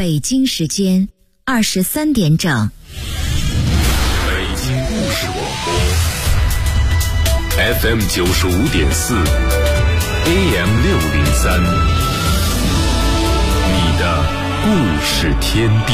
北京时间23点整。 北京故事广播 FM 95.4 AM 603，你的故事天地。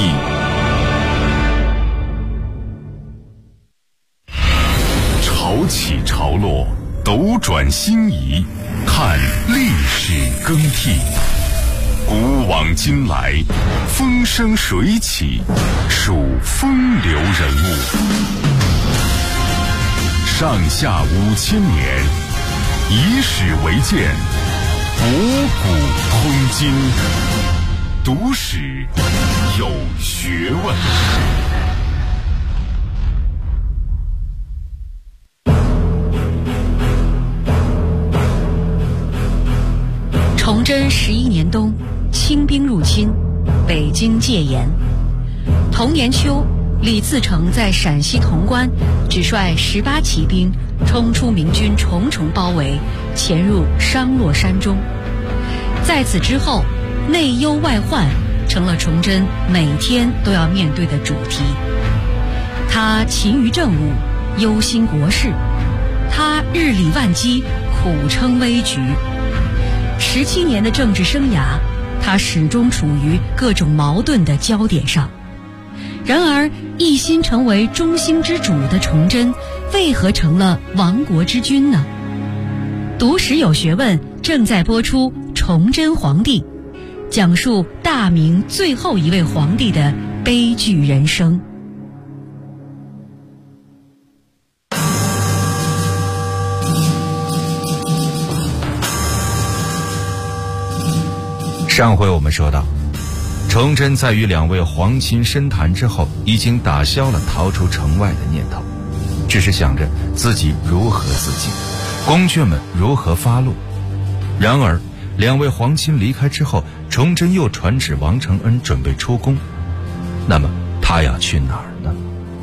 潮起潮落，斗转星移，看历史更替。古往今来，风生水起，数风流人物。上下5000年，以史为鉴，博古通今，读史有学问。 崇祯11年冬，清兵入侵，北京戒严。同年秋，李自成在陕西潼关只率18骑兵冲出明军重重包围，潜入商洛山中。在此之后，内忧外患成了崇祯每天都要面对的主题。他勤于政务，忧心国事；他日理万机，苦撑危局。17年的政治生涯，他始终处于各种矛盾的焦点上。然而，一心成为中兴之主的崇祯，为何成了亡国之君呢？读史有学问正在播出《崇祯皇帝》，讲述大明最后一位皇帝的悲剧人生。 上回我们说到，崇祯在与2位皇亲深谈之后，已经打消了逃出城外的念头，只是想着自己如何自尽，公眷们如何发落。然而2位皇亲离开之后，崇祯又传旨王承恩准备出宫，那么他要去哪儿呢？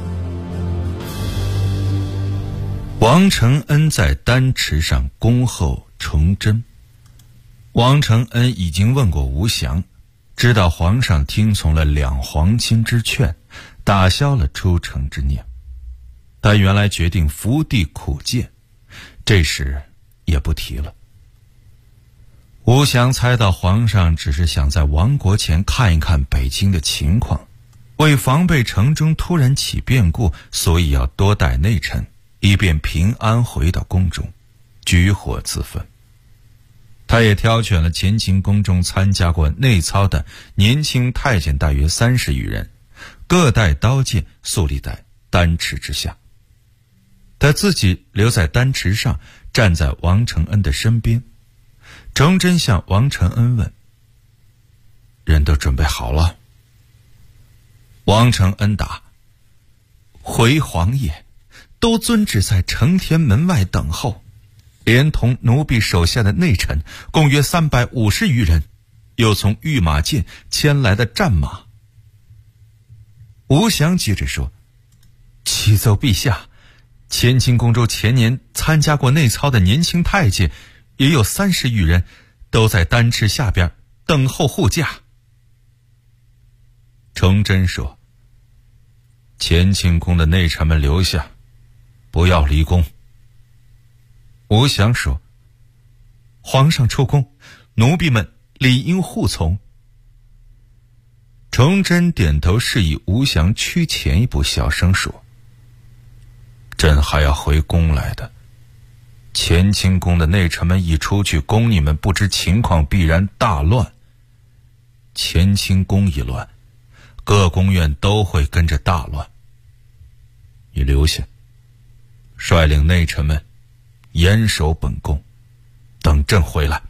王承恩在丹池上恭候崇祯。王承恩已经问过吴祥，知道皇上听从了2皇亲之劝，打消了出城之念。但原来决定伏地苦谏，这时也不提了。吴祥猜到皇上只是想在亡国前看一看北京的情况，为防备城中突然起变故，所以要多带内臣，以便平安回到宫中，举火自焚。他也挑选了乾清宫中参加过内操的年轻太监大约30余人，各带刀剑，肃立在丹池之下。他自己留在丹池上，站在王承恩的身边。崇祯向王承恩问：人都准备好了？王承恩答：回皇爷，都遵旨在承天门外等候，连同奴婢手下的内臣共约350余人，又从御马监牵来的战马。吴祥接着说：启奏陛下，乾清宫中前年参加过内操的年轻太监也有30余人，都在丹池下边等候护驾。崇祯说：乾清宫的内臣们留下，不要离宫。吴祥说：皇上出宫，奴婢们理应护从。崇祯点头示意吴祥趋前一步，小声说：朕还要回宫来的，乾清宫的内臣们一出去，宫里们不知情况，必然大乱。乾清宫一乱，各宫院都会跟着大乱。你留下，率领内臣们严守本宫，等朕回来。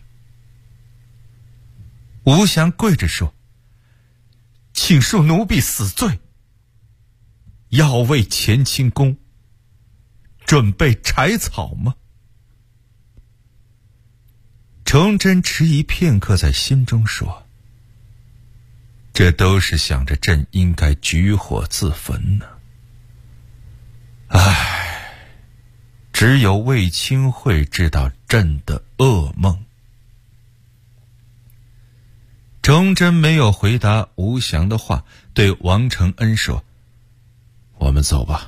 吴祥跪着说：请恕奴婢死罪，要为乾清宫准备柴草吗？崇祯迟疑片刻，在心中说：这都是想着朕应该举火自焚呢。唉，只有卫青会知道朕的噩梦。 崇祯没有回答吴祥的话，对王承恩说：“我们走吧。”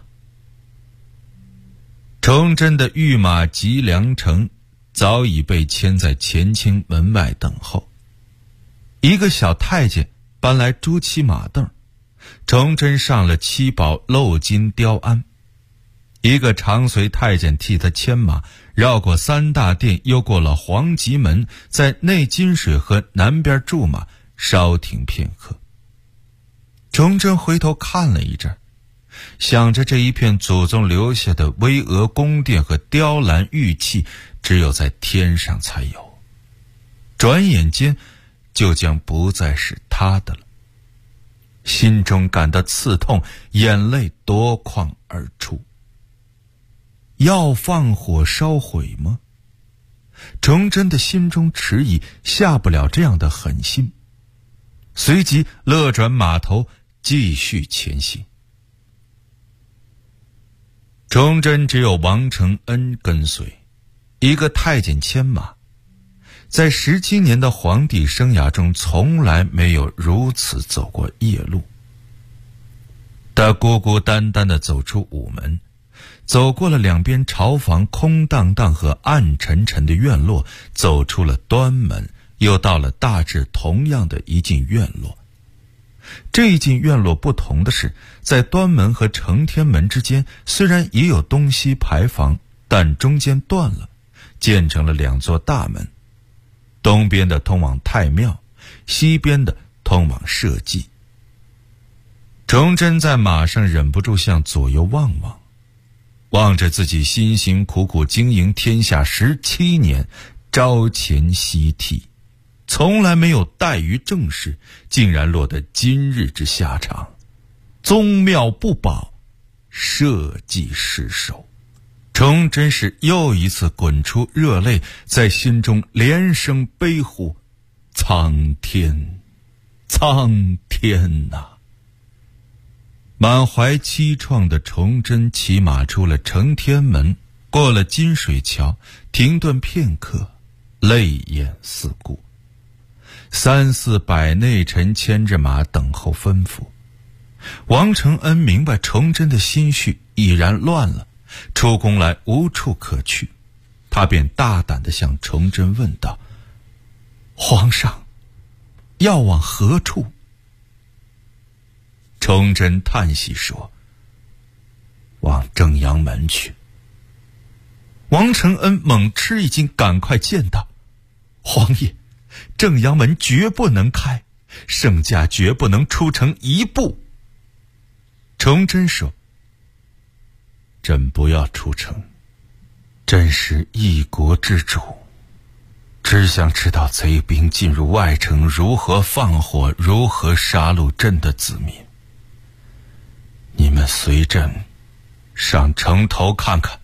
崇祯的御马吉良城早已被牵在乾清门外等候。一个小太监搬来朱漆马凳，崇祯上了七宝镂金雕鞍。一个长随太监替他牵马，绕过三大殿，又过了黄吉门，在内金水河南边驻马，稍停片刻。崇祯回头看了一阵，想着这一片祖宗留下的巍峨宫殿和雕栏玉砌，只有在天上才有，转眼间就将不再是他的了。心中感到刺痛，眼泪夺眶而出。要放火烧毁吗？崇祯的心中迟疑，下不了这样的狠心，随即勒转马头，继续前行。崇祯只有王承恩跟随，一个太监牵马，在17年的皇帝生涯中，从来没有如此走过夜路。他孤孤单单地走出午门，走过了两边朝房空荡荡和暗沉沉的院落，走出了端门，又到了大致同样的一进院落。这一进院落不同的是，在端门和承天门之间，虽然也有东西牌坊，但中间断了，建成了两座大门，东边的通往太庙，西边的通往社稷。崇祯在马上忍不住向左右望望，望着自己辛辛苦苦经营天下17年，朝前夕替，从来没有怠于政事，竟然落得今日之下场，宗庙不保，社稷失守。崇祯是又一次滚出热泪，在心中连声悲呼：苍天，苍天哪！满怀凄怆的崇祯骑马出了承天门，过了金水桥，停顿片刻，泪眼四顾。3、4百内臣牵着马等候吩咐。王承恩明白崇祯的心绪已然乱了，出宫来无处可去，他便大胆地向崇祯问道：皇上要往何处？崇祯叹息说：往正阳门去。王承恩猛吃一惊，赶快见道：皇爷，正阳门绝不能开，圣驾绝不能出城一步。崇祯说：朕不要出城，朕是一国之主，只想知道贼兵进入外城如何放火，如何杀戮朕的子民。你们随朕上城头看看。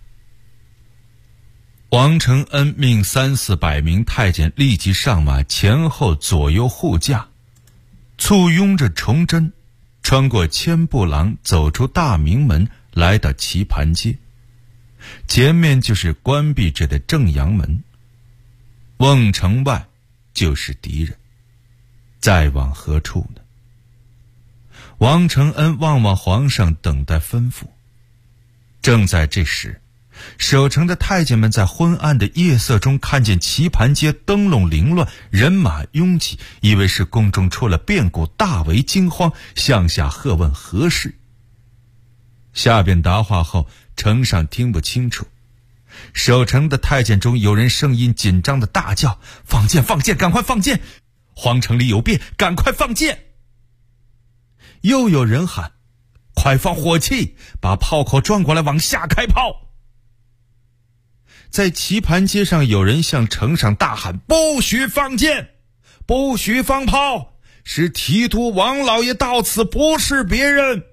王承恩命3、4百名太监立即上马，前后左右护驾，簇拥着崇祯，穿过千步廊，走出大明门，来到棋盘街。前面就是关闭着的正阳门，瓮城外就是敌人，再往何处呢？王承恩望望皇上，等待吩咐。正在这时，守城的太监们在昏暗的夜色中看见棋盘街灯笼凌乱，人马拥挤，以为是宫中出了变故，大为惊慌，向下喝问何事。下边答话后，城上听不清楚。守城的太监中有人声音紧张的大叫：放箭，放箭，赶快放箭！皇城里有变，赶快放箭！又有人喊：快放火器，把炮口转过来，往下开炮！在棋盘街上，有人向城上大喊：不许放箭，不许放炮，是提督王老爷到此，不是别人。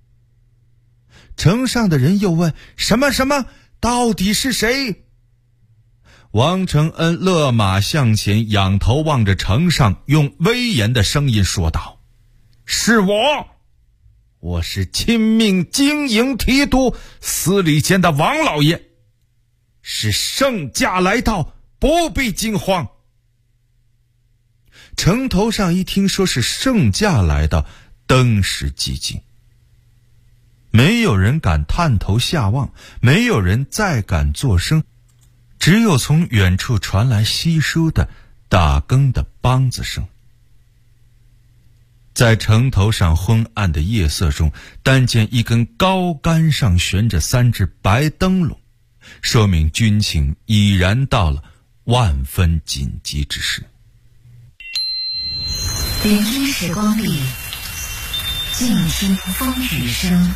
城上的人又问：什么什么，到底是谁？王承恩勒马向前，仰头望着城上，用威严的声音说道：是我是亲命经营提督司礼监的王老爷，是圣驾来到，不必惊慌。 城头上一听说是圣驾来到，登时寂静，没有人敢探头下望，没有人再敢作声，只有从远处传来稀疏的打更的梆子声。在城头上昏暗的夜色中，但见一根高杆上悬着3只白灯笼，说明军情已然到了万分紧急之时。 聆听时光里，静听风雨声。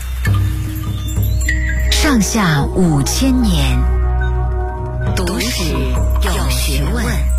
上下5000年，读史有学问。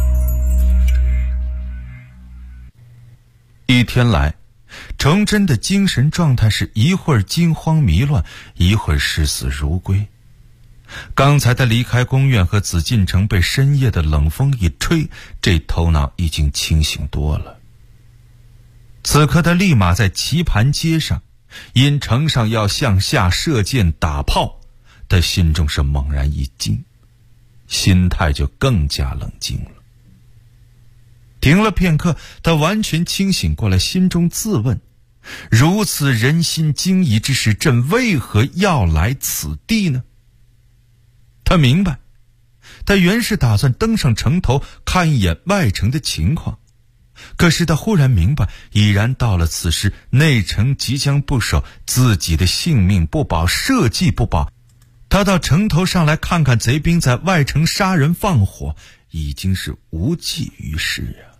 一天来，崇祯的精神状态是一会儿惊慌迷乱，一会儿视死如归。刚才他离开宫苑和紫禁城被深夜的冷风一吹，这头脑已经清醒多了。此刻他立马在棋盘街上，因城上要向下射箭打炮，他心中是猛然一惊，心态就更加冷静了。停了片刻，他完全清醒过来，心中自问：如此人心惊疑之时，朕为何要来此地呢？他明白，他原是打算登上城头看一眼外城的情况，可是他忽然明白，已然到了此时，内城即将不守，自己的性命不保，社稷不保，他到城头上来看看贼兵在外城杀人放火，已经是无济于事啊。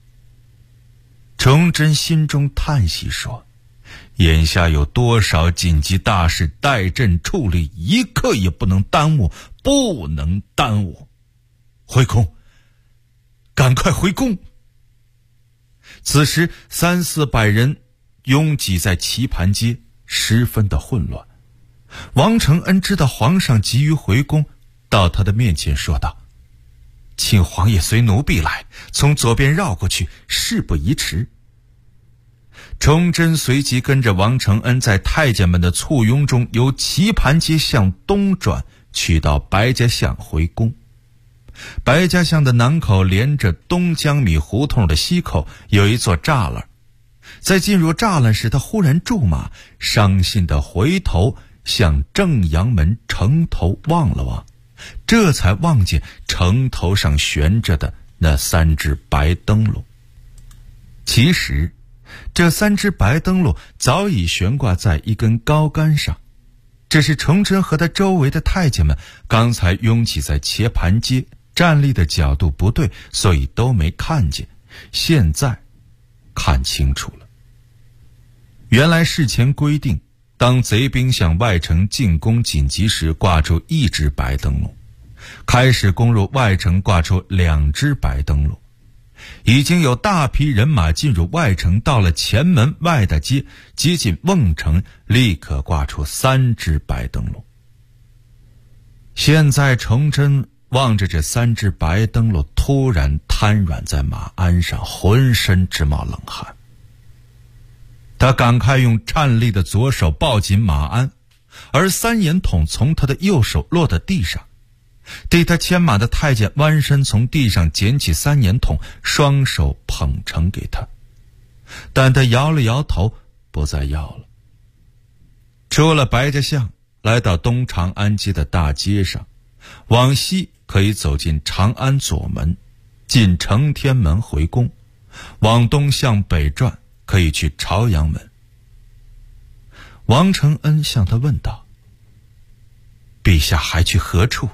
崇祯心中叹息说：眼下有多少紧急大事待朕处理，一刻也不能耽误，不能耽误。回宫，赶快回宫。此时300-400人拥挤在棋盘街，十分的混乱。王承恩知道皇上急于回宫，到他的面前说道：请皇爷随奴婢来，从左边绕过去，事不宜迟。崇祯随即跟着王承恩在太监们的簇拥中，由棋盘街向东转，去到白家巷回宫。白家巷的南口连着东江米胡同的西口有一座栅栏，在进入栅栏时，他忽然驻马，伤心地回头向正阳门城头望了望，这才望见城头上悬着的那3只白灯笼。其实这3只白灯笼早已悬挂在一根高杆上，只是崇祯和他周围的太监们刚才拥挤在棋盘街，站立的角度不对，所以都没看见，现在看清楚了。原来事前规定，当贼兵向外城进攻紧急时，挂出1只白灯笼；开始攻入外城，挂出2只白灯笼。已经有大批人马进入外城，到了前门外大街，接近瓮城，立刻挂出3只白灯笼。现在崇祯望着这3只白灯笼，突然瘫软在马鞍上，浑身直冒冷汗。他赶快用颤栗的左手抱紧马鞍，而3眼筒从他的右手落到地上。替他牵马的太监弯身从地上捡起3眼筒，双手捧呈给他，但他摇了摇头，不再要了。出了白家巷，来到东长安街的大街上，往西可以走进长安左门，进承天门回宫；往东向北转，可以去朝阳门。王承恩向他问道：陛下还去何处？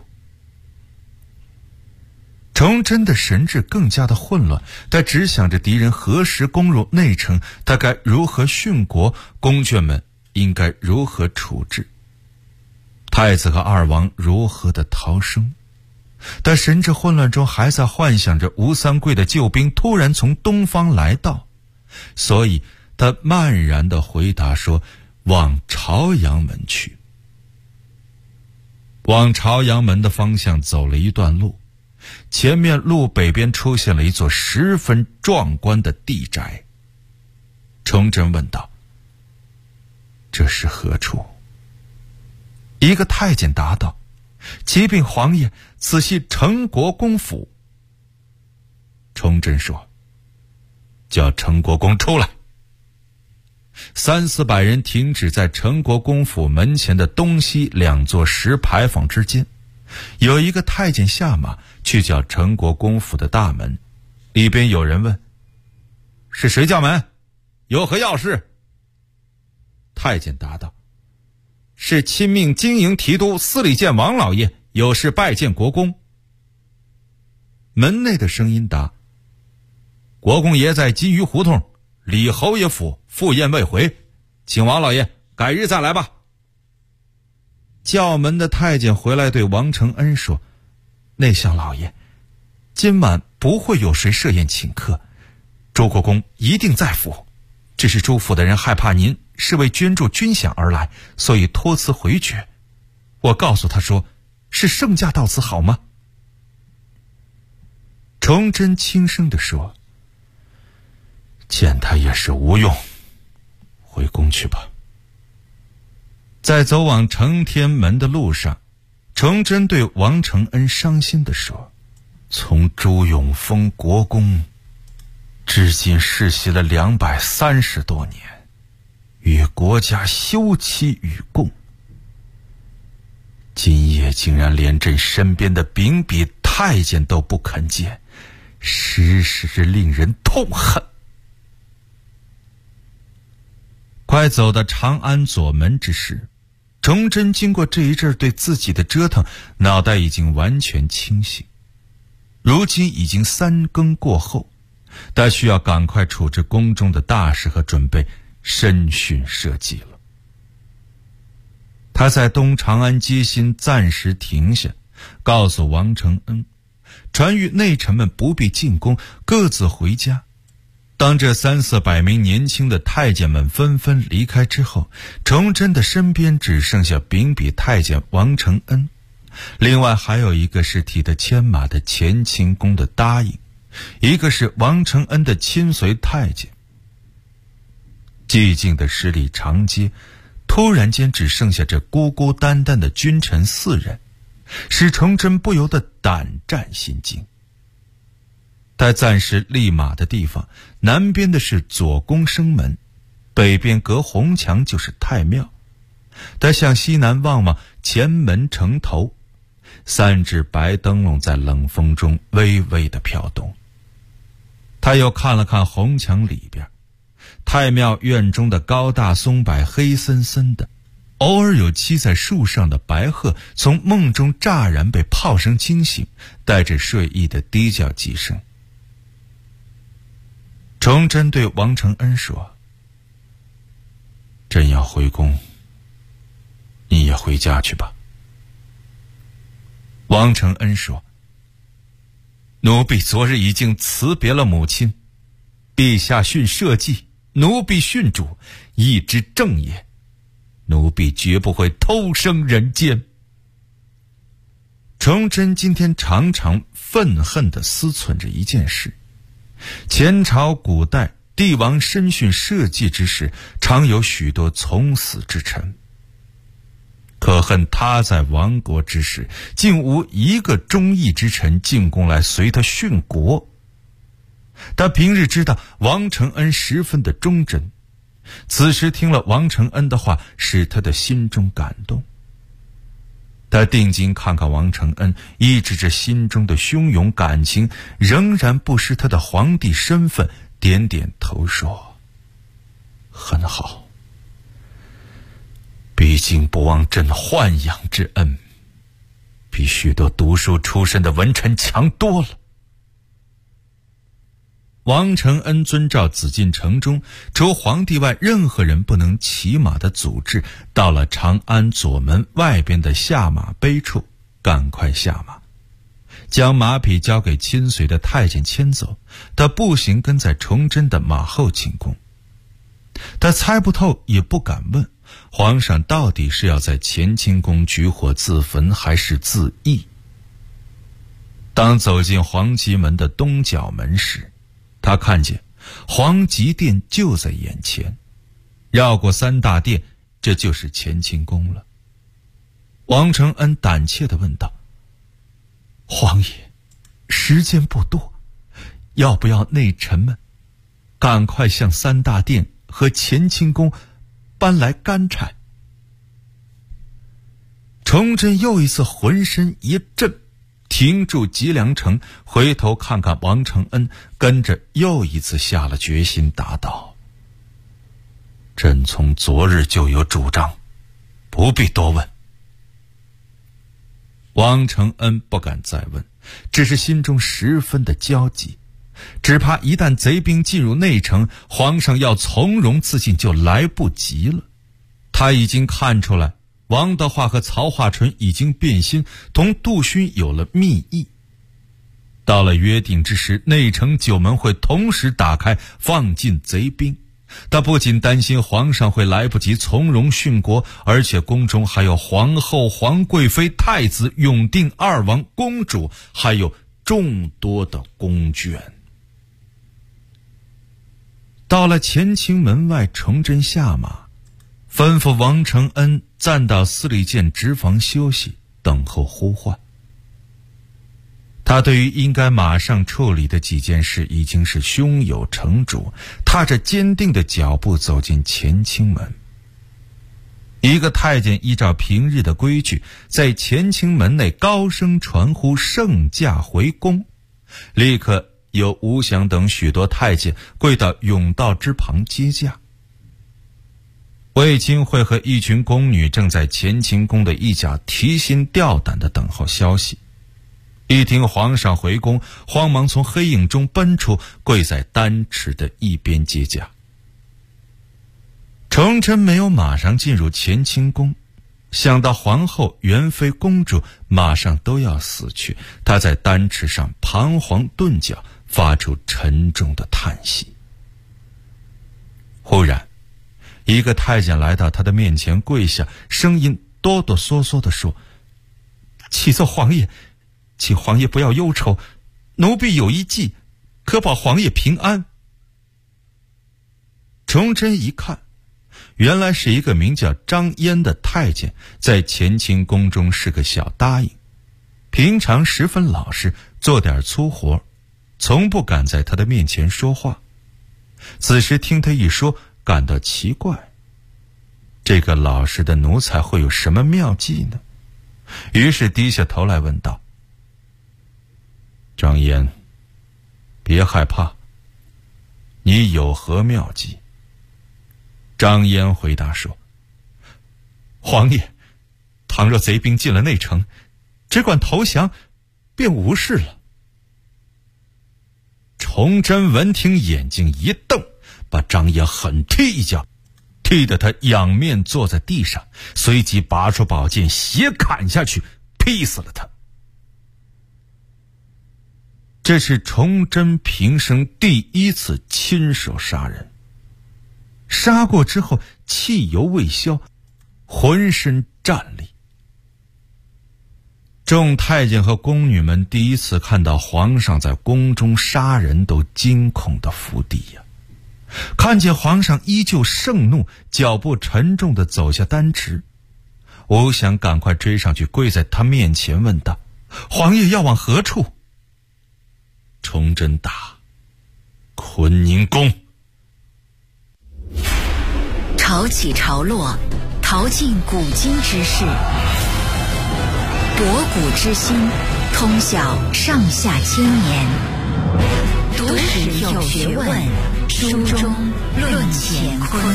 崇祯的神志更加的混乱，他只想着敌人何时攻入内城，他该如何殉国，宫眷们应该如何处置，太子和2王如何的逃生。他神志混乱中还在幻想着吴三桂的救兵突然从东方来到，所以他漫然地回答说：往朝阳门去。往朝阳门的方向走了一段路，前面路北边出现了一座十分壮观的地宅。崇祯问道：这是何处？一个太监答道：启禀皇爷，此系成国公府。崇祯说： 叫陈国公出来。300-400人停止在陈国公府门前的东西2座石牌坊之间，有一个太监下马去叫陈国公府的大门，里边有人问：是谁叫门？有何要事？太监答道：是亲命经营提督司礼监王老爷，有事拜见国公。门内的声音答：国公爷在金鱼胡同李侯爷府赴宴未回，请王老爷改日再来吧。叫门的太监回来对王承恩说：内相老爷，今晚不会有谁设宴请客，周国公一定在府，只是朱府的人害怕您是为捐助军饷而来，所以托辞回绝。我告诉他说，是圣驾到此好吗？崇祯轻声地说：见他也是无用，回宫去吧。在走往承天门的路上，崇祯对王承恩伤心地说：从朱永封国公至今世袭了230多年，与国家休戚与共，今夜竟然连朕身边的秉笔太监都不肯见，实是令人痛恨。快走到长安左门之时，崇祯经过这一阵对自己的折腾，脑袋已经完全清醒。如今已经3更过后，他需要赶快处置宫中的大事和准备审讯社稷了。他在东长安街心暂时停下，告诉王承恩，传谕内臣们不必进宫，各自回家。当这300-400名年轻的太监们纷纷离开之后，崇祯的身边只剩下秉笔太监王承恩，另外还有一个是替他牵马的乾清宫的答应，一个是王承恩的亲随太监。寂静的十里长街突然间只剩下这孤孤单单的君臣4人，使崇祯不由得胆战心惊。他暂时立马的地方，南边的是左宫生门，北边隔红墙就是太庙。他向西南望望前门城头，3只白灯笼在冷风中微微的飘动。他又看了看红墙里边，太庙院中的高大松柏黑森森的，偶尔有栖在树上的白鹤从梦中乍然被炮声惊醒，带着睡意的低叫几声。崇祯对王承恩说：朕要回宫，你也回家去吧。王承恩说：奴婢昨日已经辞别了母亲，陛下训社稷，奴婢训主，义之正也，奴婢绝不会偷生人间。崇祯今天常常愤恨地思忖着一件事：前朝古代帝王审讯社稷之时，常有许多从死之臣，可恨他在亡国之时，竟无一个忠义之臣进宫来随他殉国。他平日知道王承恩十分的忠贞，此时听了王承恩的话，使他的心中感动。他定睛看看王承恩，抑制着心中的汹涌感情，仍然不失他的皇帝身份，点点头说：很好，毕竟不忘朕豢养之恩，比许多读书出身的文臣强多了。王承恩遵照紫禁城中除皇帝外任何人不能骑马的祖制，到了长安左门外边的下马碑处，赶快下马，将马匹交给亲随的太监牵走，他步行跟在崇祯的马后进宫。他猜不透也不敢问，皇上到底是要在乾清宫举火自焚还是自缢。当走进黄极门的东角门时，他看见黄极殿就在眼前，绕过3大殿，这就是乾清宫了。王承恩胆怯地问道：皇爷，时间不多，要不要内臣们赶快向三大殿和乾清宫搬来干柴。崇祯又一次浑身一震，停住脊梁城，回头看看王承恩，跟着又一次下了决心，答道：朕从昨日就有主张，不必多问。王承恩不敢再问，只是心中十分的焦急，只怕一旦贼兵进入内城，皇上要从容自尽就来不及了。他已经看出来王德化和曹化淳已经变心，同杜勋有了密议。到了约定之时，内城九门会同时打开，放进贼兵。他不仅担心皇上会来不及从容殉国，而且宫中还有皇后、皇贵妃、太子、永定二王、公主，还有众多的宫眷。到了乾清门外，崇祯下马，吩咐王承恩暂到司礼监直房休息，等候呼唤。他对于应该马上处理的几件事已经是胸有成竹，踏着坚定的脚步走进乾清门。一个太监依照平日的规矩，在乾清门内高声传呼圣驾回宫，立刻有吴祥等许多太监跪到甬道之旁接驾。卫青会和一群宫女正在乾清宫的一角提心吊胆地等候消息。一听皇上回宫，慌忙从黑影中奔出，跪在丹池的一边接驾。崇祯没有马上进入乾清宫，想到皇后、元妃、公主马上都要死去，他在丹池上彷徨顿脚，发出沉重的叹息。忽然一个太监来到他的面前跪下，声音哆哆嗦嗦地说：启奏皇爷，请皇爷不要忧愁，奴婢有一计，可保皇爷平安。崇祯一看，原来是一个名叫张嫣的太监，在乾清宫中是个小答应，平常十分老实，做点粗活，从不敢在他的面前说话。此时听他一说，感到奇怪，这个老实的奴才会有什么妙计呢？于是低下头来问道：张嫣，别害怕，你有何妙计？张嫣回答说：皇爷，倘若贼兵进了内城，只管投降，便无事了。崇祯闻听，眼睛一瞪，把张嫣狠踢一脚，踢得他仰面坐在地上，随即拔出宝剑斜砍下去，劈死了他。这是崇祯平生第一次亲手杀人，杀过之后气犹未消，浑身战栗。众太监和宫女们第一次看到皇上在宫中杀人，都惊恐的伏地呀。看见皇上依旧盛怒，脚步沉重地走下丹池，吴祥赶快追上去，跪在他面前问道：皇爷要往何处？崇祯答：坤宁宫。 潮起潮落，淘尽古今之事，博古之今，通晓上下千年。读史有学问，书中论乾坤。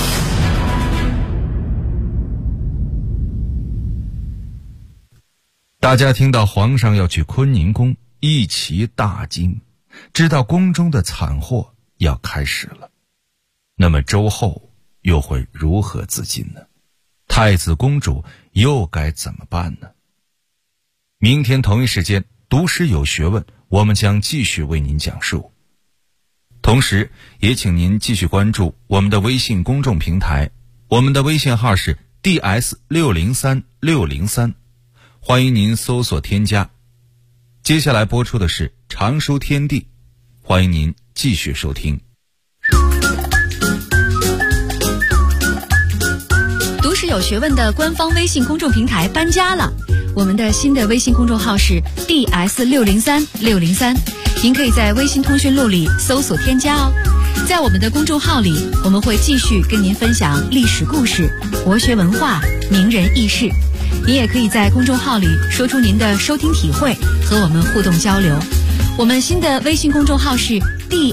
大家听到皇上要去坤宁宫，一齐大惊，知道宫中的惨祸要开始了。那么周后又会如何自尽呢？太子公主又该怎么办呢？明天同一时间，读史有学问，我们将继续为您讲述。同时也请您继续关注我们的微信公众平台，我们的微信号是 DS603603，欢迎您搜索添加。接下来播出的是常书天地，欢迎您继续收听。 读史有学问的官方微信公众平台搬家了，我们的新的微信公众号是 DS603603，您可以在微信通讯录里搜索添加哦。 在我们的公众号里，我们会继续跟您分享历史故事、国学文化、名人轶事。您也可以在公众号里说出您的收听体会，和我们互动交流。我们新的微信公众号是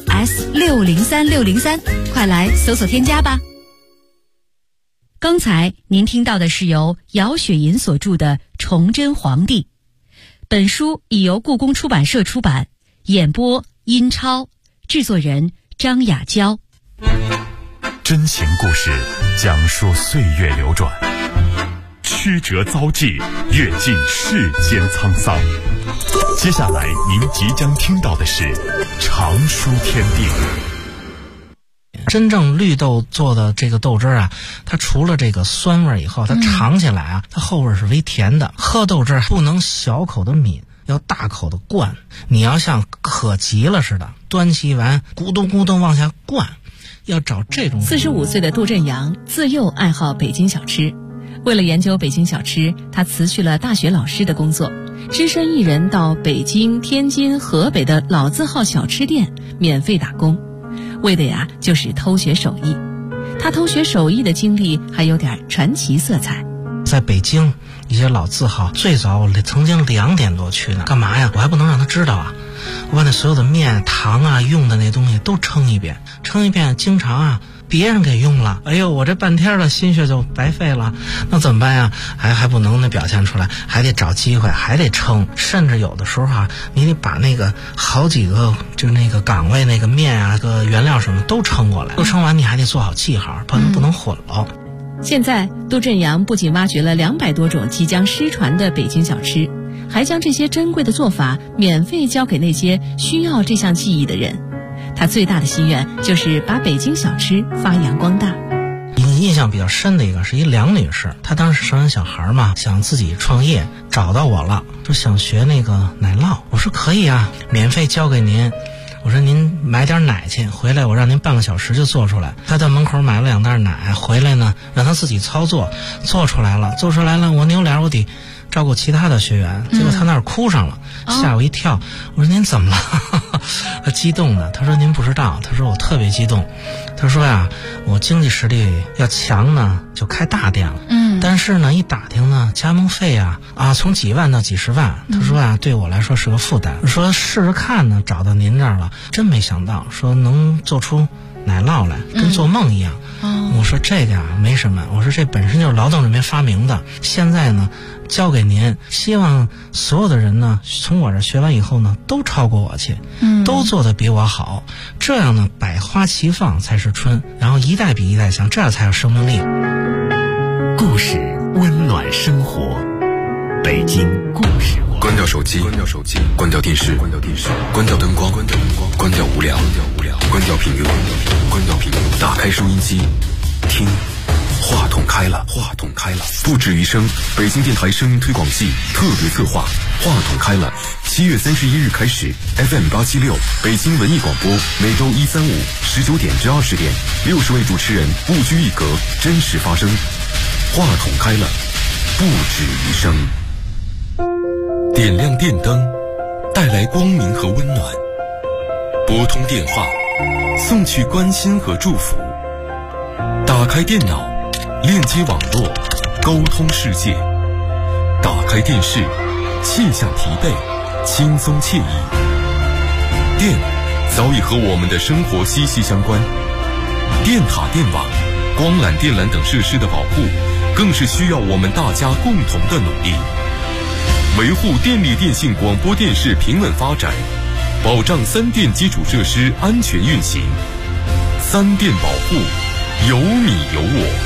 DS603603，快来搜索添加吧。刚才您听到的是由姚雪银所著的《崇祯皇帝》，本书已由故宫出版社出版，演播殷超，制作人张雅娇。 真情故事讲述岁月流转，曲折遭际，阅尽世间沧桑。接下来您即将听到的是常书天地。 真正绿豆做的这个豆汁啊，它除了这个酸味以后，它尝起来啊，它后味是微甜的。喝豆汁不能小口的抿，要大口的灌。你要像渴急了似的，端起碗咕咚咕咚往下灌，要找这种。 45岁的杜振阳自幼爱好北京小吃，为了研究北京小吃，他辞去了大学老师的工作，只身一人到北京、天津、河北的老字号小吃店免费打工，为的呀就是偷学手艺。他偷学手艺的经历还有点传奇色彩。 在北京一些老字号，最早我曾经2点多去呢，干嘛呀？我还不能让他知道啊！我把那所有的面、糖啊、用的那东西都称一遍，经常啊别人给用了，哎呦，我这半天的心血就白费了，那怎么办呀？还不能那表现出来，还得找机会，还得称，甚至有的时候啊，你得把那个好几个就是那个岗位那个面啊、个原料什么都称过来，都称完你还得做好记号，不能混了。 现在杜振阳不仅挖掘了200多种即将失传的北京小吃，还将这些珍贵的做法免费教给那些需要这项技艺的人。他最大的心愿就是把北京小吃发扬光大。 一个印象比较深的一个是一梁女士，她当时生完小孩嘛，想自己创业，找到我了，说想学那个奶酪。我说可以啊，免费教给您。我说您买点奶去，回来我让您半个小时就做出来。他到门口买了2袋奶，回来呢让他自己操作，做出来了，我扭脸我得照顾其他的学员，结果他那儿哭上了，吓我一跳。我说您怎么了？他激动的，他说您不知道，他说我特别激动。他说呀，我经济实力要强呢，就开大店了。但是呢，一打听呢，加盟费啊从几万到几十万。他说啊，对我来说是个负担。说试试看呢，找到您这儿了，真没想到，说能做出奶酪来，跟做梦一样。我说这个没什么，我说这本身就是劳动人民发明的，现在呢交给您，希望所有的人呢从我这学完以后呢都超过我去，都做得比我好，这样呢百花齐放才是春，然后一代比一代强，这样才有生命力。 故事温暖生活，北京故事馆。 关掉手机，关掉电视，关掉灯光，关掉无聊，关掉频率，打开收音机，听。话筒开了，不止于声，北京电台声音推广季特别策划，话筒开了。7月31日开始 ，FM 876北京文艺广播，每周1、3、5 19点至20点，60位主持人不拘一格，真实发声。话筒开了，不止于声。点亮电灯，带来光明和温暖；拨通电话，送去关心和祝福；打开电脑，链接网络，沟通世界；打开电视，卸下疲惫，轻松惬意。电早已和我们的生活息息相关，电塔、电网、光缆、电缆等设施的保护，更是需要我们大家共同的努力。维护电力电信广播电视平稳发展，保障3电基础设施安全运行。3电保护，有你有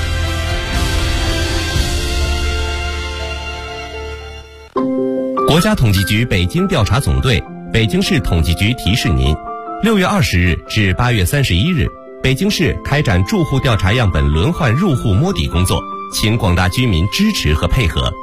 我。 国家统计局北京调查总队、北京市统计局提示您：6月20日至8月31日，北京市开展住户调查样本轮换入户摸底工作，请广大居民支持和配合。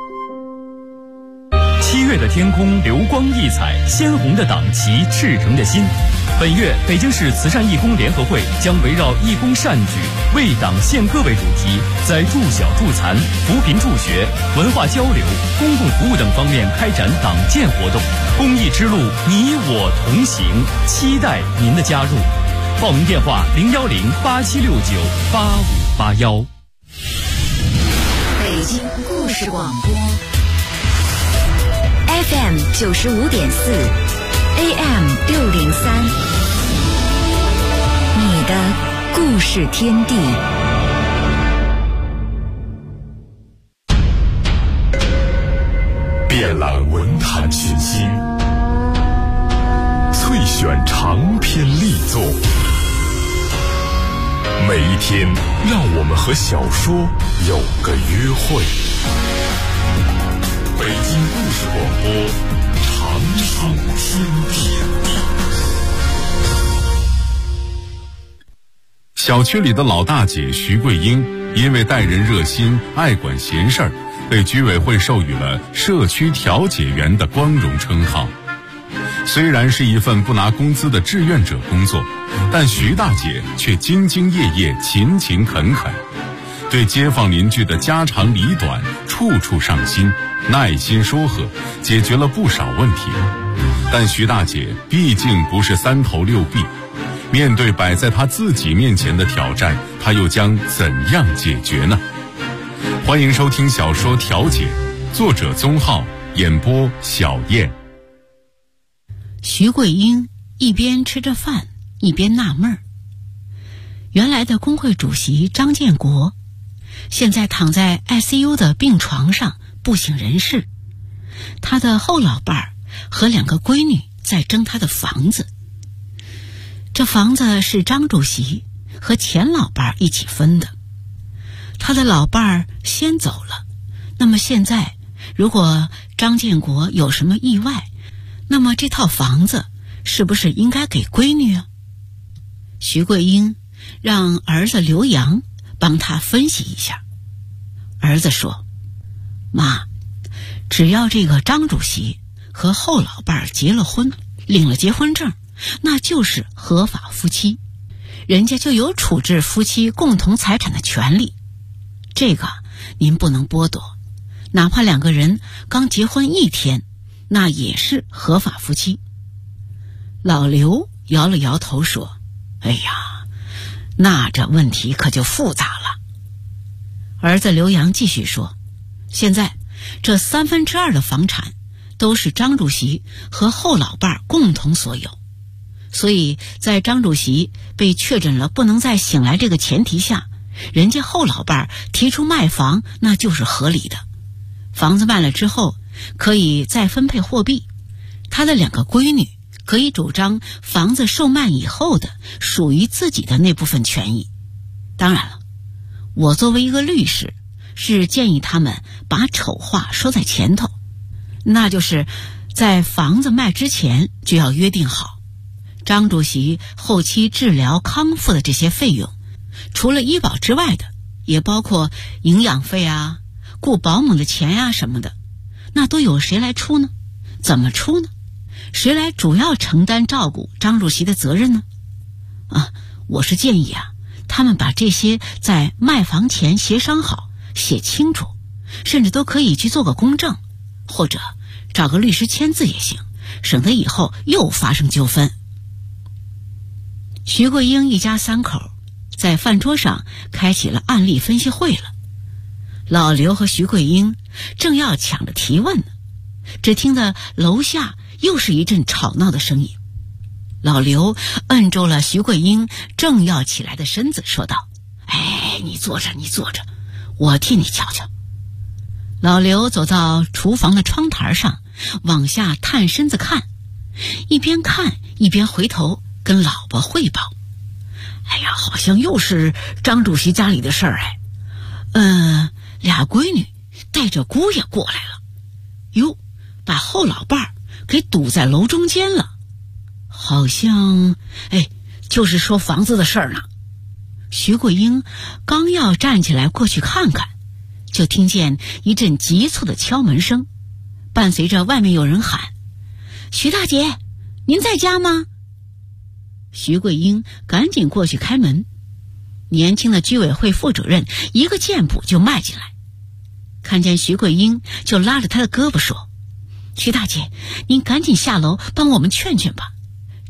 7月的天空流光溢彩，鲜红的党旗，赤诚的心。本月北京市慈善义工联合会将围绕义工善举、为党献歌为主题，在助小助残、扶贫助学、文化交流、公共服务等方面开展党建活动。公益之路，你我同行，期待您的加入。 报名电话010-8769-8581。 北京故事广播 FM 95.4 AM 603，你的故事天地。 遍览文坛群星，萃选长篇力作，每一天让我们和小说有个约会。北京故事广播，长长天地。小区里的老大姐徐桂英，因为待人热心、爱管闲事儿，被居委会授予了社区调解员的光荣称号。虽然是一份不拿工资的志愿者工作，但徐大姐却兢兢业业、勤勤恳恳，对街坊邻居的家长里短处处上心，耐心说和，解决了不少问题。但徐大姐毕竟不是三头六臂，面对摆在她自己面前的挑战，她又将怎样解决呢？欢迎收听小说《调解》，作者宗浩，演播小燕。 徐桂英一边吃着饭一边纳闷儿，原来的工会主席张建国现在躺在 ICU 的病床上不省人事，他的后老伴儿和2个闺女在争他的房子。这房子是张主席和前老伴儿一起分的，他的老伴儿先走了，那么现在如果张建国有什么意外，那么这套房子是不是应该给闺女啊？徐桂英让儿子刘洋帮他分析一下。儿子说，妈，只要这个张主席和后老伴儿结了婚，领了结婚证，那就是合法夫妻，人家就有处置夫妻共同财产的权利，这个您不能剥夺，哪怕2个人刚结婚1天，那也是合法夫妻。老刘摇了摇头说，哎呀，那这问题可就复杂了。儿子刘洋继续说，现在这2/3的房产都是张主席和后老伴共同所有，所以在张主席被确诊了不能再醒来这个前提下，人家后老伴提出卖房，那就是合理的。房子卖了之后可以再分配货币，他的2个闺女可以主张房子售卖以后的属于自己的那部分权益。当然了，我作为一个律师，是建议他们把丑话说在前头，那就是在房子卖之前就要约定好，张主席后期治疗康复的这些费用，除了医保之外的，也包括营养费啊、雇保姆的钱啊什么的，那都由谁来出呢？怎么出呢？谁来主要承担照顾张主席的责任呢？我是建议他们把这些在卖房前协商好，写清楚，甚至都可以去做个公证，或者找个律师签字也行，省得以后又发生纠纷。徐桂英一家3口在饭桌上开启了案例分析会了。老刘和徐桂英正要抢着提问呢，只听得楼下又是一阵吵闹的声音。老刘摁住了徐桂英正要起来的身子，说道，哎，你坐着，我替你瞧瞧。老刘走到厨房的窗台上，往下探身子看，一边看一边回头跟老婆汇报，哎呀，好像又是张主席家里的事儿，2闺女带着姑爷过来了，哟，把后老伴儿给堵在楼中间了，好像就是说房子的事儿呢。徐桂英刚要站起来过去看看，就听见一阵急促的敲门声，伴随着外面有人喊，徐大姐，您在家吗？徐桂英赶紧过去开门，年轻的居委会副主任一个箭步就迈进来，看见徐桂英就拉着她的胳膊说，徐大姐，您赶紧下楼帮我们劝劝吧，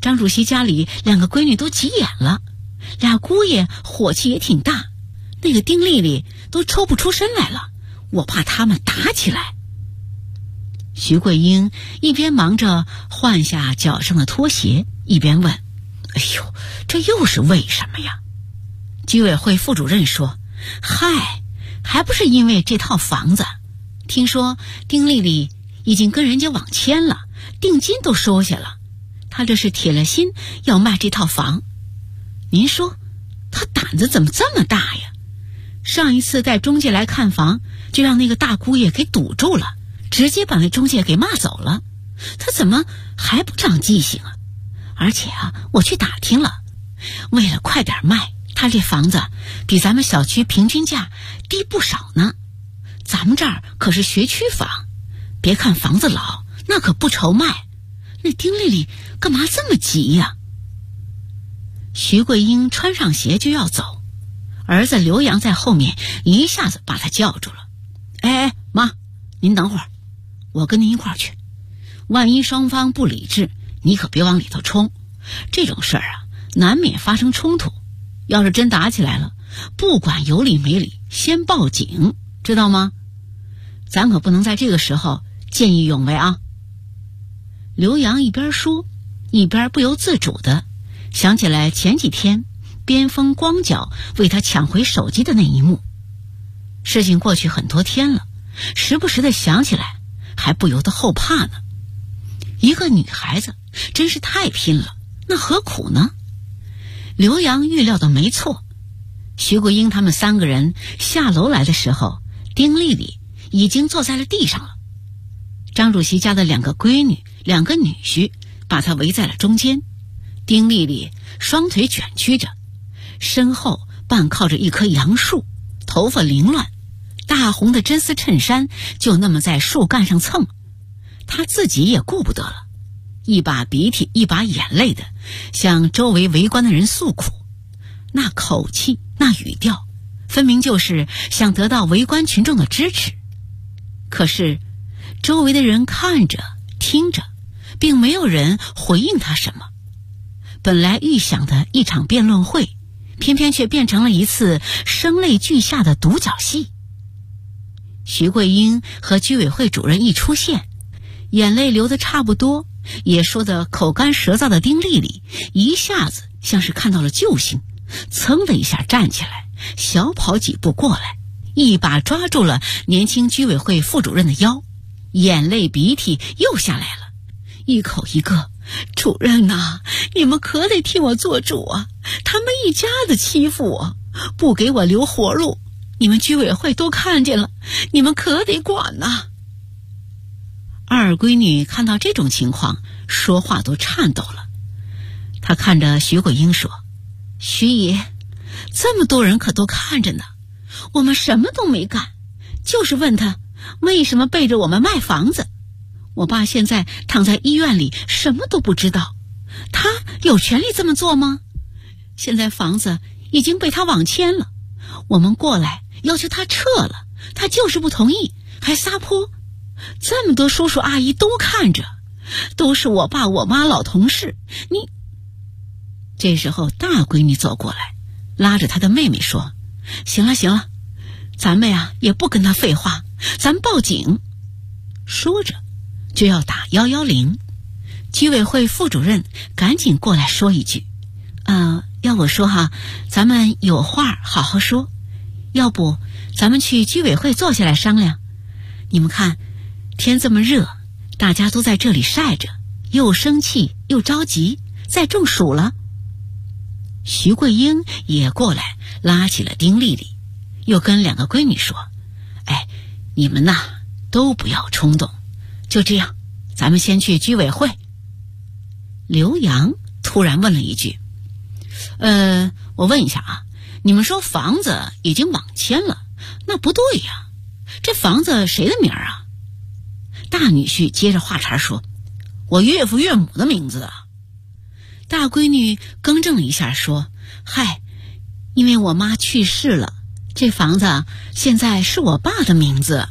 张主席家里2个闺女都急眼了，2姑爷火气也挺大，那个丁丽丽都抽不出身来了，我怕他们打起来。徐桂英一边忙着换下脚上的拖鞋，一边问：哎呦，这又是为什么呀？居委会副主任说：嗨，还不是因为这套房子，听说丁丽丽已经跟人家网签了，定金都收下了，她这是铁了心要卖这套房。您说她胆子怎么这么大呀？上一次带中介来看房，就让那个大姑爷给堵住了，直接把那中介给骂走了。她怎么还不长记性啊？而且啊，我去打听了，为了快点卖，她这房子比咱们小区平均价低不少呢。咱们这儿可是学区房，别看房子老，那可不愁卖。那丁丽丽干嘛这么急呀？徐桂英穿上鞋就要走，儿子刘洋在后面一下子把她叫住了。哎，妈，您等会儿，我跟您一块儿去。万一双方不理智，你可别往里头冲。这种事儿啊，难免发生冲突。要是真打起来了，不管有理没理，先报警，知道吗？咱可不能在这个时候见义勇为啊。刘洋一边说，一边不由自主地想起来前几天边锋光脚为他抢回手机的那一幕。事情过去很多天了，时不时地想起来，还不由得后怕呢。一个女孩子真是太拼了，那何苦呢？刘洋预料的没错，徐桂英他们3个人下楼来的时候，丁丽丽已经坐在了地上了。张主席家的2个闺女2个女婿把她围在了中间，丁丽丽双腿卷曲着，身后半靠着一棵杨树，头发凌乱，大红的真丝衬衫就那么在树干上蹭，她自己也顾不得了，一把鼻涕一把眼泪的向周围围观的人诉苦，那口气那语调分明就是想得到围观群众的支持。可是周围的人看着听着，并没有人回应他什么。本来预想的一场辩论会，偏偏却变成了一次声泪俱下的独角戏。徐桂英和居委会主任一出现，眼泪流得差不多，也说得口干舌燥的丁丽丽一下子像是看到了救星，噌的一下站起来，小跑几步过来，一把抓住了年轻居委会副主任的腰，眼泪鼻涕又下来了，一口一个：主任呐，你们可得替我做主啊！他们一家子欺负我，不给我留活路，你们居委会都看见了，你们可得管呐！二闺女看到这种情况，说话都颤抖了。她看着徐桂英说：徐姨，这么多人可都看着呢，我们什么都没干，就是问他为什么背着我们卖房子。我爸现在躺在医院里，什么都不知道，他有权利这么做吗？现在房子已经被他网签了，我们过来要求他撤了，他就是不同意，还撒泼。这么多叔叔阿姨都看着，都是我爸我妈老同事，你……这时候大闺女走过来，拉着她的妹妹说：行了行了，咱们呀也不跟他废话，咱报警。说着就要打110，居委会副主任赶紧过来说一句：要我说哈，咱们有话好好说，要不咱们去居委会坐下来商量。你们看天这么热，大家都在这里晒着，又生气又着急，再中暑了。徐桂英也过来拉起了丁丽丽，又跟2个闺女说：哎，你们呐都不要冲动，就这样，咱们先去居委会。刘洋突然问了一句：我问一下啊，你们说房子已经网签了，那不对呀，这房子谁的名儿啊？大女婿接着话茬说：我岳父岳母的名字啊。大闺女更正了一下说：嗨，因为我妈去世了，这房子现在是我爸的名字。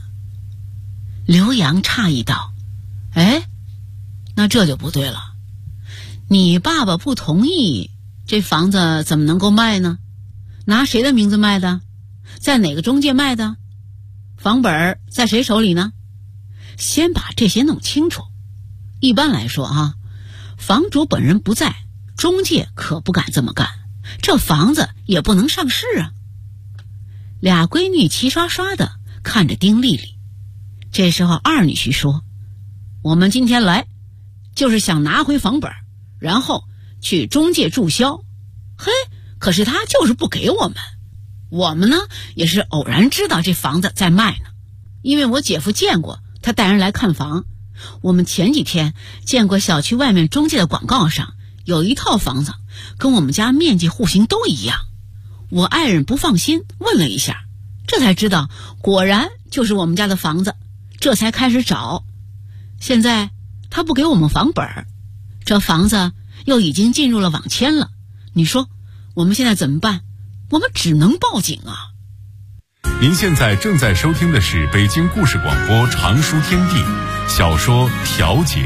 刘洋诧异道：哎，那这就不对了， 你爸爸不同意，这房子怎么能够卖呢？拿谁的名字卖的？在哪个中介卖的？房本在谁手里呢？先把这些弄清楚。一般来说啊，房主本人不在，中介可不敢这么干，这房子也不能上市啊。俩闺女齐刷刷的看着丁丽丽。这时候二女婿说，我们今天来就是想拿回房本，然后去中介注销。嘿，可是他就是不给我们。我们呢也是偶然知道这房子在卖呢，因为我姐夫见过，他带人来看房。我们前几天见过小区外面中介的广告上有一套房子，跟我们家面积户型都一样。我爱人不放心，问了一下，这才知道果然就是我们家的房子，这才开始找。现在他不给我们房本，这房子又已经进入了网签了，你说我们现在怎么办？我们只能报警啊。 您现在正在收听的是北京故事广播长书天地小说《调解》。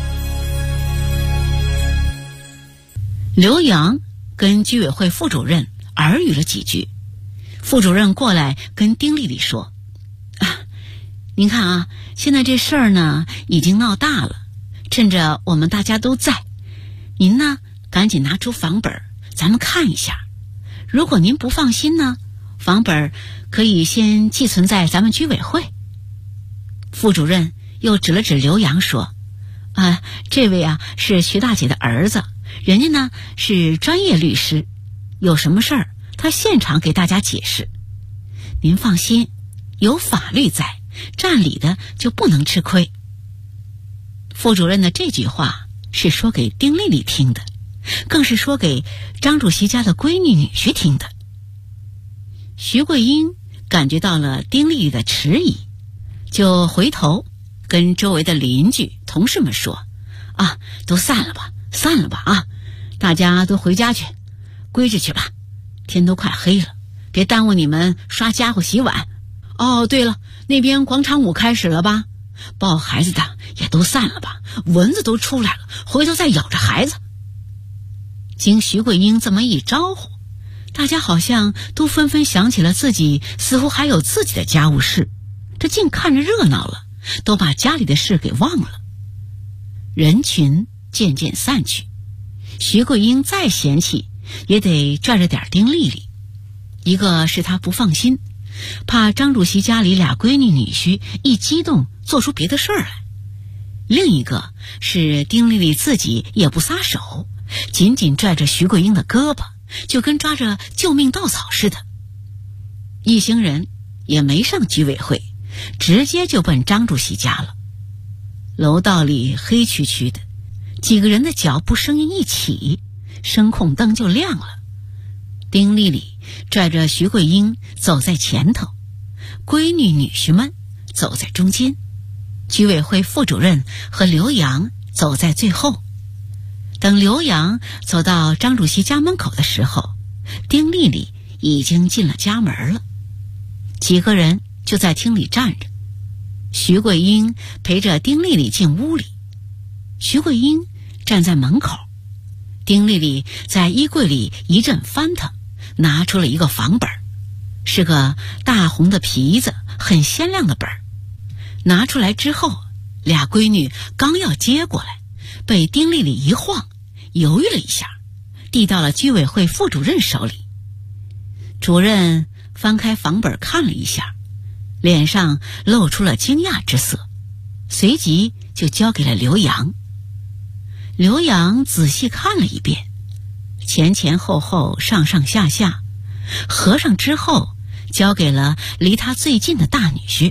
刘洋跟居委会副主任耳语了几句，副主任过来跟丁丽丽说，您看啊，现在这事儿呢已经闹大了，趁着我们大家都在，您呢赶紧拿出房本，咱们看一下。如果您不放心呢，房本可以先寄存在咱们居委会。副主任又指了指刘洋说，这位啊是徐大姐的儿子，人家呢是专业律师，有什么事儿他现场给大家解释。您放心，有法律在，占理的就不能吃亏。副主任的这句话是说给丁丽丽听的，更是说给张主席家的闺女女婿听的。徐桂英感觉到了丁丽丽的迟疑，就回头跟周围的邻居同事们说，都散了吧啊，大家都回家去，归置去吧，天都快黑了，别耽误你们刷家伙洗碗。哦，对了，那边广场舞开始了吧，抱孩子的也都散了吧，蚊子都出来了，回头再咬着孩子。经徐桂英这么一招呼，大家好像都纷纷想起了自己似乎还有自己的家务事，这竟看着热闹了，都把家里的事给忘了。人群渐渐散去，徐桂英再嫌弃也得拽着点丁丽丽。一个是她不放心，怕张主席家里俩闺女女婿一激动做出别的事儿来；另一个是丁丽丽自己也不撒手，紧紧拽着徐桂英的胳膊，就跟抓着救命稻草似的。一行人也没上居委会，直接就奔张主席家了。楼道里黑黢黢的，几个人的脚步声音一起，声控灯就亮了。丁丽丽拽着徐桂英走在前头，闺女女婿们走在中间，居委会副主任和刘洋走在最后。等刘洋走到张主席家门口的时候，丁丽丽已经进了家门了。几个人就在厅里站着，徐桂英陪着丁丽丽进屋里。徐桂英站在门口，丁丽丽在衣柜里一阵翻腾，拿出了一个房本，是个大红的皮子，很鲜亮的本。拿出来之后，俩闺女刚要接过来，被丁丽丽一晃，犹豫了一下，递到了居委会副主任手里。主任翻开房本看了一下，脸上露出了惊讶之色，随即就交给了刘洋。刘洋仔细看了一遍，前前后后上上下下，合上之后交给了离他最近的大女婿。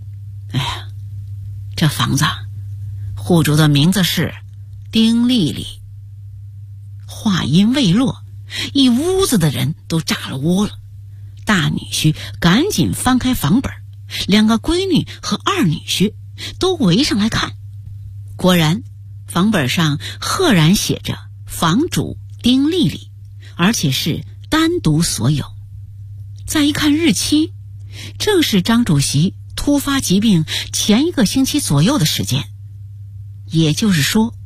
这房子户主的名字是丁丽丽。话音未落，一屋子的人都炸了窝了。大女婿赶紧翻开房本，两个闺女和二女婿都围上来看。果然房本上赫然写着房主丁丽丽，而且是单独所有。再一看日期，正是张主席突发疾病前1个星期左右的时间。也就是说，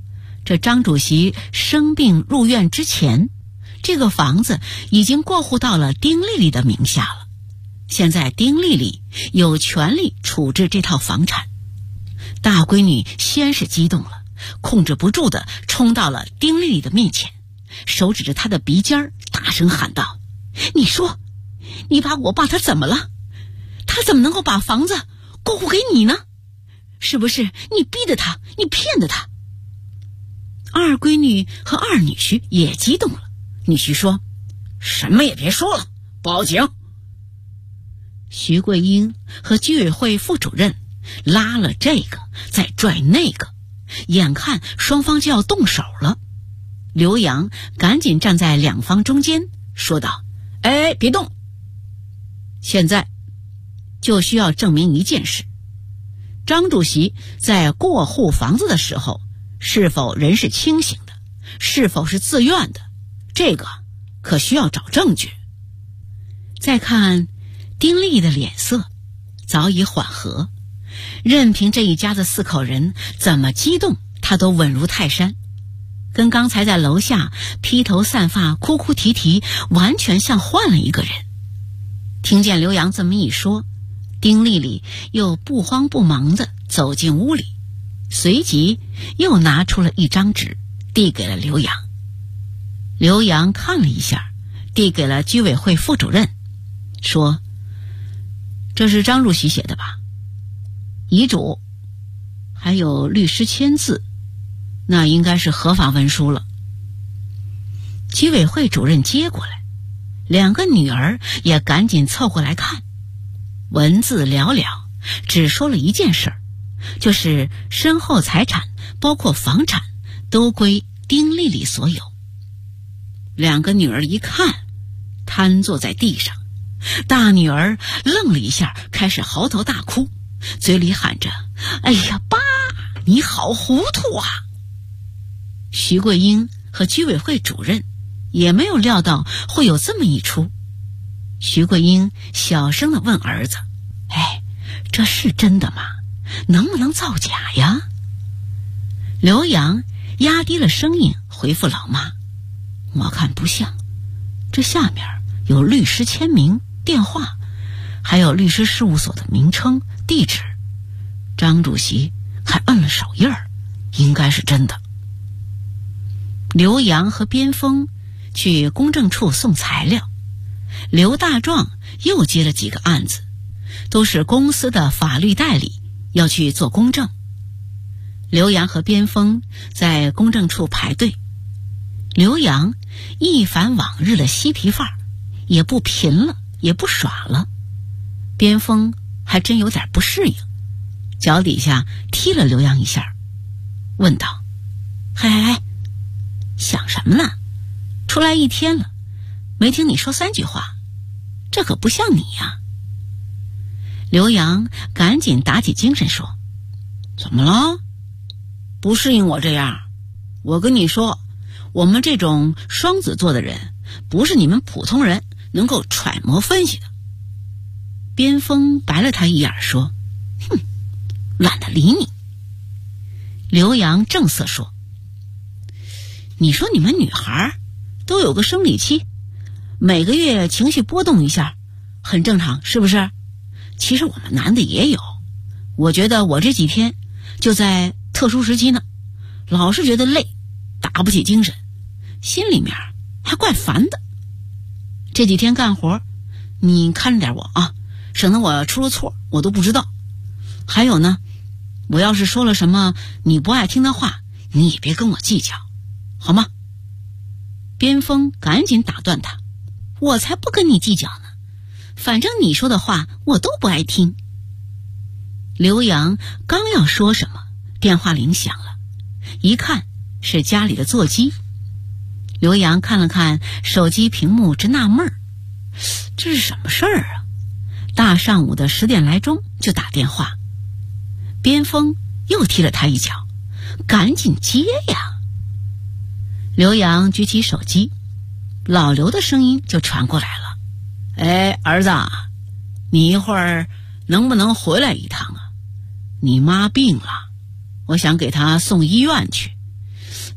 这张主席生病入院之前，这个房子已经过户到了丁丽丽的名下了。现在丁丽丽有权利处置这套房产。大闺女先是激动了，控制不住地冲到了丁丽丽的面前，手指着她的鼻尖大声喊道：你说，你把我爸他怎么了？他怎么能够把房子过户给你呢？是不是你逼的他，你骗的他？二闺女和二女婿也激动了，女婿说：什么也别说了，报警。徐桂英和居委会副主任拉了这个再拽那个，眼看双方就要动手了。刘洋赶紧站在两方中间说道：哎，别动，现在就需要证明一件事，张主席在过户房子的时候是否人是清醒的，是否是自愿的，这个可需要找证据。再看丁丽的脸色早已缓和，任凭这一家子4口人怎么激动，他都稳如泰山，跟刚才在楼下披头散发哭哭啼啼完全像换了一个人。听见刘洋这么一说，丁丽丽又不慌不忙地走进屋里，随即又拿出了一张纸递给了刘洋。刘洋看了一下，递给了居委会副主任，说：这是张主席写的吧？遗嘱还有律师签字，那应该是合法文书了。居委会主任接过来，两个女儿也赶紧凑过来看，文字寥寥，只说了一件事，就是身后财产包括房产都归丁丽丽所有。两个女儿一看，瘫坐在地上，大女儿愣了一下，开始嚎啕大哭，嘴里喊着：哎呀，爸，你好糊涂啊！徐桂英和居委会主任也没有料到会有这么一出。徐桂英小声地问儿子：哎，这是真的吗？能不能造假呀？刘洋压低了声音回复老妈：我看不像，这下面有律师签名、电话，还有律师事务所的名称、地址，张主席还摁了手印儿，应该是真的。刘洋和边锋去公证处送材料，刘大壮又接了几个案子，都是公司的法律代理要去做公证。刘洋和边锋在公证处排队，刘洋一反往日的嬉皮范儿，也不贫了，也不耍了。边锋还真有点不适应，脚底下踢了刘洋一下，问道：嘿嘿嘿，想什么呢？出来1天了，没听你说3句话，这可不像你呀。刘洋赶紧打起精神说：怎么了？不适应我这样？我跟你说，我们这种双子座的人不是你们普通人能够揣摩分析的。边锋白了他一眼说：哼，懒得理你。刘洋正色说：你说你们女孩都有个生理期，每个月情绪波动一下很正常，是不是？其实我们男的也有，我觉得我这几天就在特殊时期呢，老是觉得累，打不起精神，心里面还怪烦的。这几天干活你看着点我啊，省得我出了错我都不知道。还有呢，我要是说了什么你不爱听的话，你也别跟我计较，好吗？边锋赶紧打断他：我才不跟你计较呢，反正你说的话我都不爱听。刘洋刚要说什么，电话铃响了，一看是家里的座机。刘洋看了看手机屏幕，直纳闷儿，这是什么事儿啊？大上午的10点来钟就打电话。边锋又踢了他一脚：赶紧接呀！刘洋举起手机，老刘的声音就传过来了：哎，儿子，你一会儿能不能回来一趟啊？你妈病了，我想给她送医院去，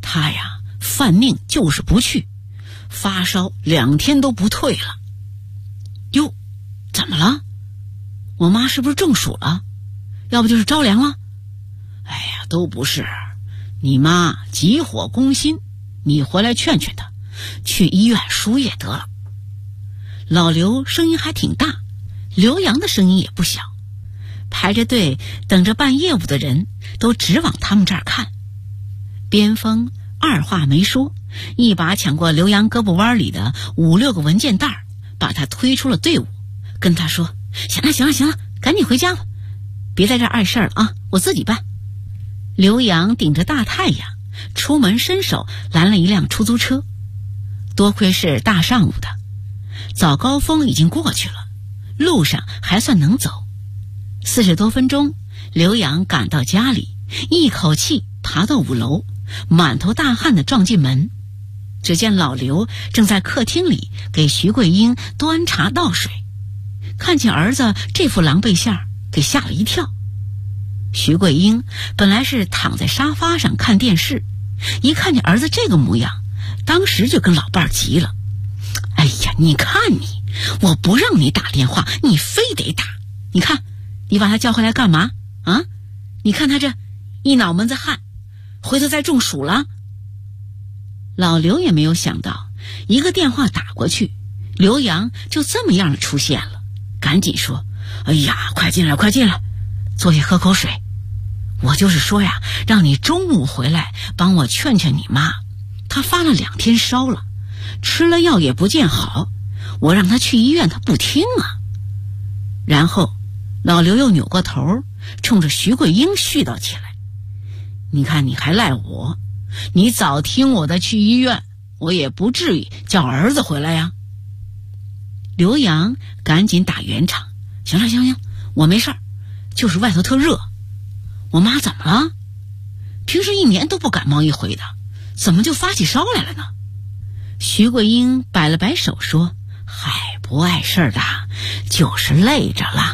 他呀犯命就是不去，发烧2天都不退了。哟，怎么了？我妈是不是中暑了？要不就是着凉了？哎呀，都不是，你妈急火攻心，你回来劝劝她，去医院输液得了。老刘声音还挺大，刘洋的声音也不小，排着队等着办业务的人都直往他们这儿看。边锋二话没说，一把抢过刘洋胳膊弯里的5、6个文件袋，把他推出了队伍，跟他说：行了，赶紧回家吧，别在这儿碍事了啊，我自己办。刘洋顶着大太阳出门，伸手拦了一辆出租车，多亏是大上午的，早高峰已经过去了，路上还算能走。40多分钟，刘洋赶到家里，一口气爬到5楼，满头大汗地撞进门。只见老刘正在客厅里给徐桂英端茶倒水，看见儿子这副狼狈相，给吓了一跳。徐桂英本来是躺在沙发上看电视，一看见儿子这个模样，当时就跟老伴儿急了：哎呀，你看你，我不让你打电话，你非得打，你看你把他叫回来干嘛啊？你看他这一脑门子汗，回头再中暑了。老刘也没有想到，一个电话打过去，刘洋就这么样出现了，赶紧说：哎呀，快进来，坐下喝口水。我就是说呀，让你中午回来帮我劝劝你妈，她发了2天烧了，吃了药也不见好，我让她去医院她不听啊。然后老刘又扭过头，冲着徐桂英絮叨起来：你看你还赖我，你早听我的去医院，我也不至于叫儿子回来呀。刘洋赶紧打圆场：行，我没事儿，就是外头特热。我妈怎么了？平时1年都不感冒一回的，怎么就发起烧来了呢？徐桂英摆了摆手说：嗨，不碍事的，就是累着了。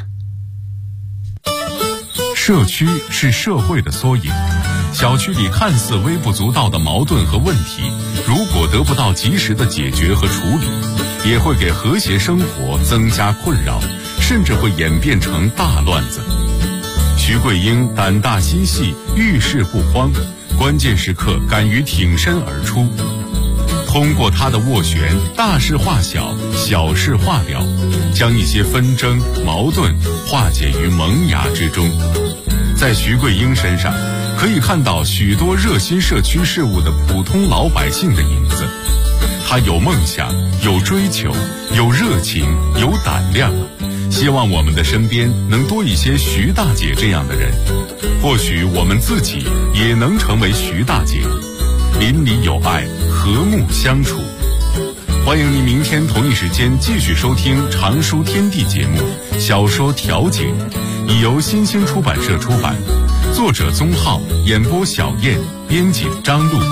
社区是社会的缩影，小区里看似微不足道的矛盾和问题，如果得不到及时的解决和处理，也会给和谐生活增加困扰，甚至会演变成大乱子。徐桂英胆大心细，遇事不慌，关键时刻敢于挺身而出。通过她的斡旋，大事化小，小事化了，将一些纷争矛盾化解于萌芽之中。在徐桂英身上，可以看到许多热心社区事务的普通老百姓的影子。她有梦想，有追求，有热情，有胆量。希望我们的身边能多一些徐大姐这样的人，或许我们自己也能成为徐大姐，邻里有爱，和睦相处。欢迎您明天同一时间继续收听《常书天地》节目《小说调解》，已由新兴出版社出版，作者宗浩，演播小燕，编辑张璐。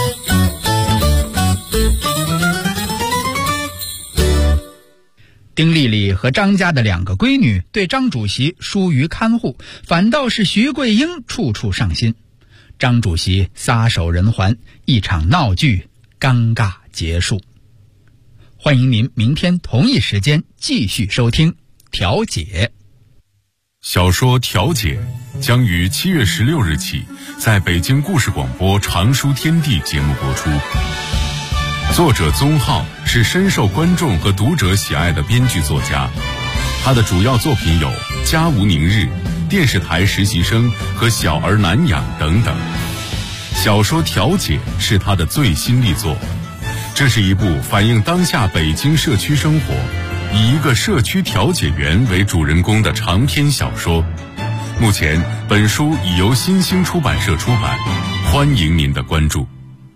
丁丽丽和张家的2个闺女对张主席疏于看护，反倒是徐桂英处处上心。张主席撒手人寰，一场闹剧尴尬结束。欢迎您明天同一时间继续收听调解。 小说《调解》将于7月16日起在北京故事广播《常书天地》节目播出。作者宗浩是深受观众和读者喜爱的编剧作家，他的主要作品有《家无宁日》、电视台实习生和小儿难养等等。小说《调解》是他的最新力作，这是一部反映当下北京社区生活，以一个社区调解员为主人公的长篇小说。目前本书已由新兴出版社出版，欢迎您的关注。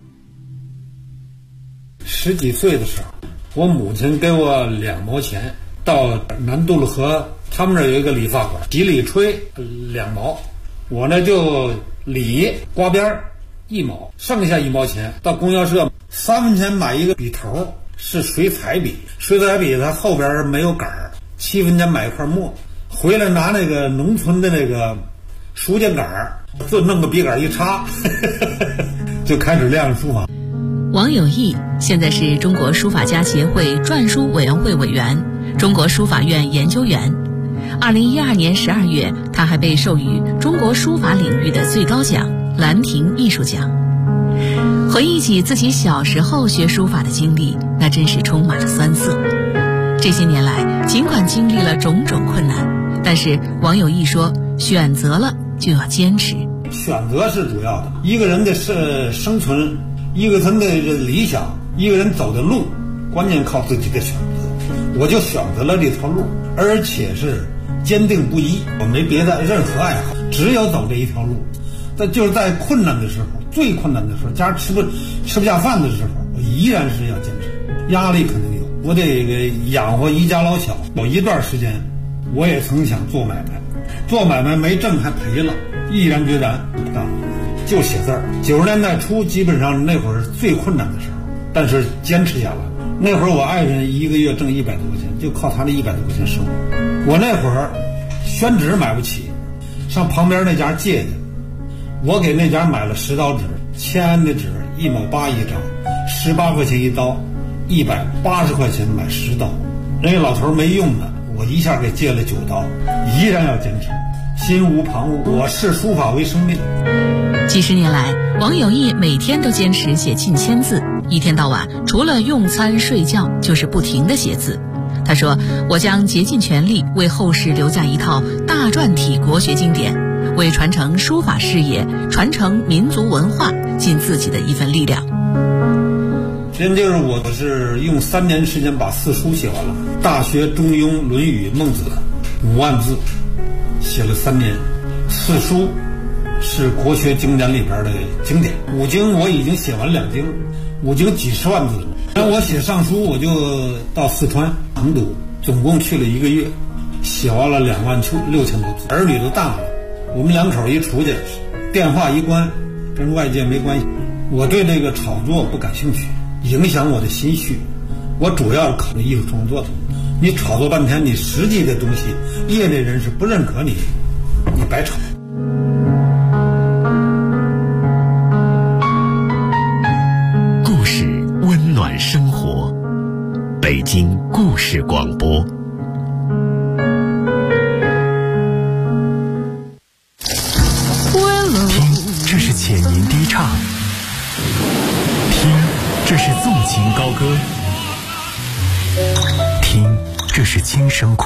10几岁的时候，我母亲给我2毛钱，到南渡了河，他们那儿有一个理发馆，洗理吹2毛，我呢就理刮边1毛，剩下1毛钱到供销社3分钱买一个笔头，是水彩笔，水彩笔它后边没有杆儿，7分钱买一块墨，回来拿那个农村的那个书架杆儿，就弄个笔杆一插就开始练书法。 王有义现在是中国书法家协会篆书委员会委员、中国书法院研究员。2012年12月，他还被授予中国书法领域的最高奖兰亭艺术奖。回忆起自己小时候学书法的经历，那真是充满了酸涩。这些年来，尽管经历了种种困难，但是王有义说，选择了就要坚持。 选择是主要的，一个人的生存，一个人的理想，一个人走的路，关键靠自己的选择。我就选择了这条路，而且是坚定不移，我没别的任何爱好，只有走这一条路。但就是在困难的时候，最困难的时候，家吃不下饭的时候，我依然是要坚持。压力肯定有，我得养活一家老小。有一段时间，我也曾想做买卖，做买卖没挣还赔了，毅然决然不干，就写字儿。90年代初，基本上那会儿是最困难的时候，但是坚持下来。那会儿我爱人一个月挣100多块钱，就靠他这100多块钱生活。我那会儿宣纸买不起，上旁边那家借去，我给那家买了10刀纸，签的纸1毛8一张，18块钱一刀，180块钱买10刀。人家老头没用的，我一下给借了9刀，依然要坚持，心无旁骛。我视书法为生命。 几十年来，王有义每天都坚持写近1000字，一天到晚除了用餐睡觉就是不停地写字。他说，我将竭尽全力为后世留下一套大篆体国学经典，为传承书法事业、传承民族文化尽自己的一份力量。 真就是我是用3年时间把4书写完了，《大学》《中庸》《论语》《孟子》5万字，写了3年。4书是国学经典里边的经典，5经我已经写完2经，5经几十万字了。然后我写上书，我就到四川成都，总共去了1个月，写完了26000多字。儿女都大了，我们2口一出去，电话一关，跟外界没关系。我对这个炒作不感兴趣，影响我的心绪。我主要是考虑艺术创作的。你炒作半天，你实际的东西，业内人士不认可你，你白炒。 故事温暖生活，北京故事广播。听，这是浅吟低唱；听，这是纵情高歌；听，这是轻声。